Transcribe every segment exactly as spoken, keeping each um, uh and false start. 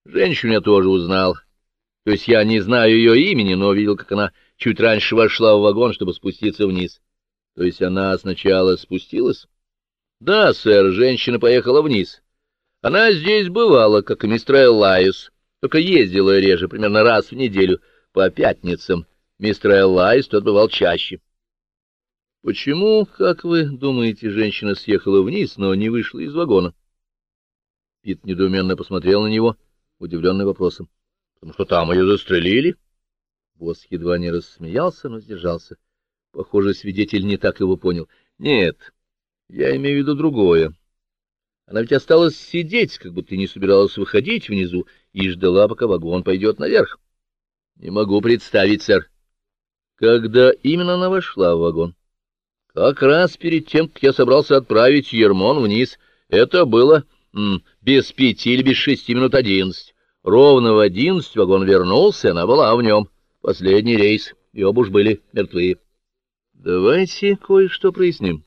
Женщину я тоже узнал. То есть я не знаю ее имени, но видел, как она чуть раньше вошла в вагон, чтобы спуститься вниз. То есть она сначала спустилась? Да, сэр, женщина поехала вниз. Она здесь бывала, как и мистер Эллайс, только ездила реже, примерно раз в неделю, по пятницам. Мистер Эллайс тот бывал чаще. Почему, как вы думаете, женщина съехала вниз, но не вышла из вагона? Пит недоуменно посмотрел на него, удивленный вопросом. Потому что там ее застрелили? Босс едва не рассмеялся, но сдержался. Похоже, свидетель не так его понял. Нет, я имею в виду другое. Она ведь осталась сидеть, как будто не собиралась выходить внизу, и ждала, пока вагон пойдет наверх. Не могу представить, сэр. Когда именно она вошла в вагон? Как раз перед тем, как я собрался отправить Ермон вниз. Это было м, без пяти или без шести минут одиннадцать. Ровно в одиннадцать вагон вернулся, она была в нем. Последний рейс, и оба уж были мертвы. Давайте кое-что проясним.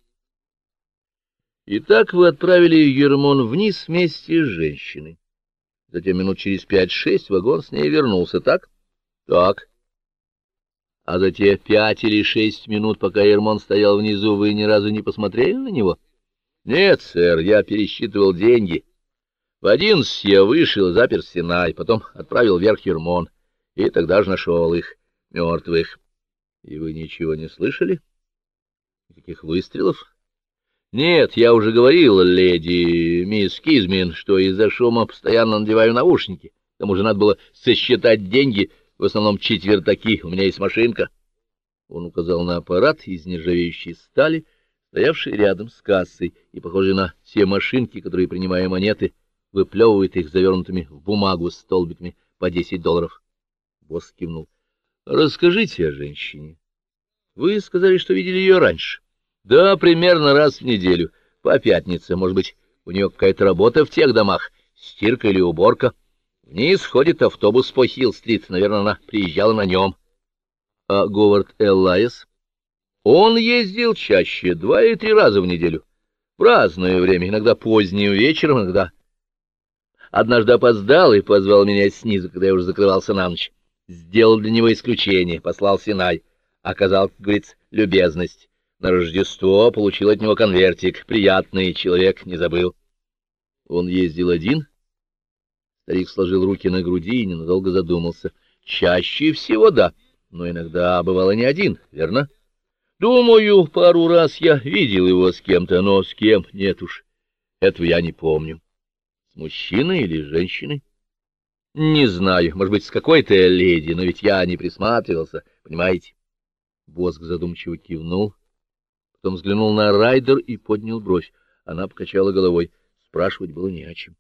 Итак, вы отправили Ермон вниз вместе с женщиной. Затем минут через пять-шесть вагон с ней вернулся, так? Так. А за те пять или шесть минут, пока Ермон стоял внизу, вы ни разу не посмотрели на него? Нет, сэр, я пересчитывал деньги. В одиннадцать я вышел и запер Синай, потом отправил вверх Ермон, и тогда же нашел их, мертвых. И вы ничего не слышали? Никаких выстрелов? Нет, я уже говорил леди мисс Кизмин, что из-за шума постоянно надеваю наушники. К тому же надо было сосчитать деньги, в основном четвертаки, у меня есть машинка. Он указал на аппарат из нержавеющей стали, стоявший рядом с кассой и похожий на все машинки, которые, принимая монеты, выплевывают их завернутыми в бумагу столбиками по десять долларов. Босс кивнул. — Расскажите о женщине. Вы сказали, что видели ее раньше. — Да, примерно раз в неделю, по пятнице. Может быть, у нее какая-то работа в тех домах, стирка или уборка. Вниз ходит автобус по Хилл-стрит, наверное, она приезжала на нем. — А Говард Эллайс? — Он ездил чаще, два или три раза в неделю. В разное время, иногда поздним вечером, иногда... Однажды опоздал и позвал меня снизу, когда я уже закрывался на ночь. Сделал для него исключение, послал Синай. Оказал, как говорится, любезность. На Рождество получил от него конвертик. Приятный человек, не забыл. Он ездил один? Старик сложил руки на груди и ненадолго задумался. Чаще всего да, но иногда бывало не один, верно? Думаю, пару раз я видел его с кем-то, но с кем нет уж. Этого я не помню. С мужчиной или с женщиной? Не знаю, может быть, с какой-то леди, но ведь я не присматривался, понимаете? Боск задумчиво кивнул, потом взглянул на Райдер и поднял бровь. Она покачала головой. Спрашивать было не о чем.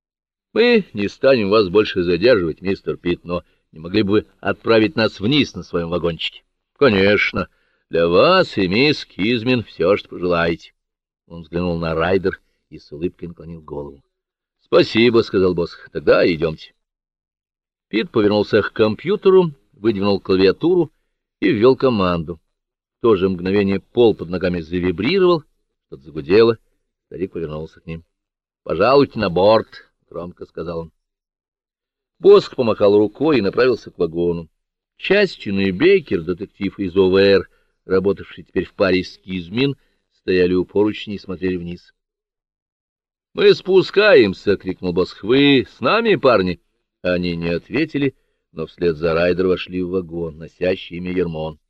Мы не станем вас больше задерживать, мистер Пит, но не могли бы вы отправить нас вниз на своем вагончике? Конечно, для вас и мисс Кизмин все, что пожелаете. Он взглянул на Райдер и с улыбкой наклонил голову. — Спасибо, — сказал босс. — Тогда идемте. Пит повернулся к компьютеру, выдвинул клавиатуру и ввел команду. В то же мгновение пол под ногами завибрировал, что-то загудело. Старик повернулся к ним. — Пожалуйте на борт, — громко сказал он. Боск помахал рукой и направился к вагону. Частин и Бейкер, детектив из О В Р, работавший теперь в паре с Кизмин, стояли у поручней и смотрели вниз. — Мы спускаемся! — крикнул Босх. — Вы с нами, парни? Они не ответили, но вслед за Райдер вошли в вагон, носящий имя Ермон.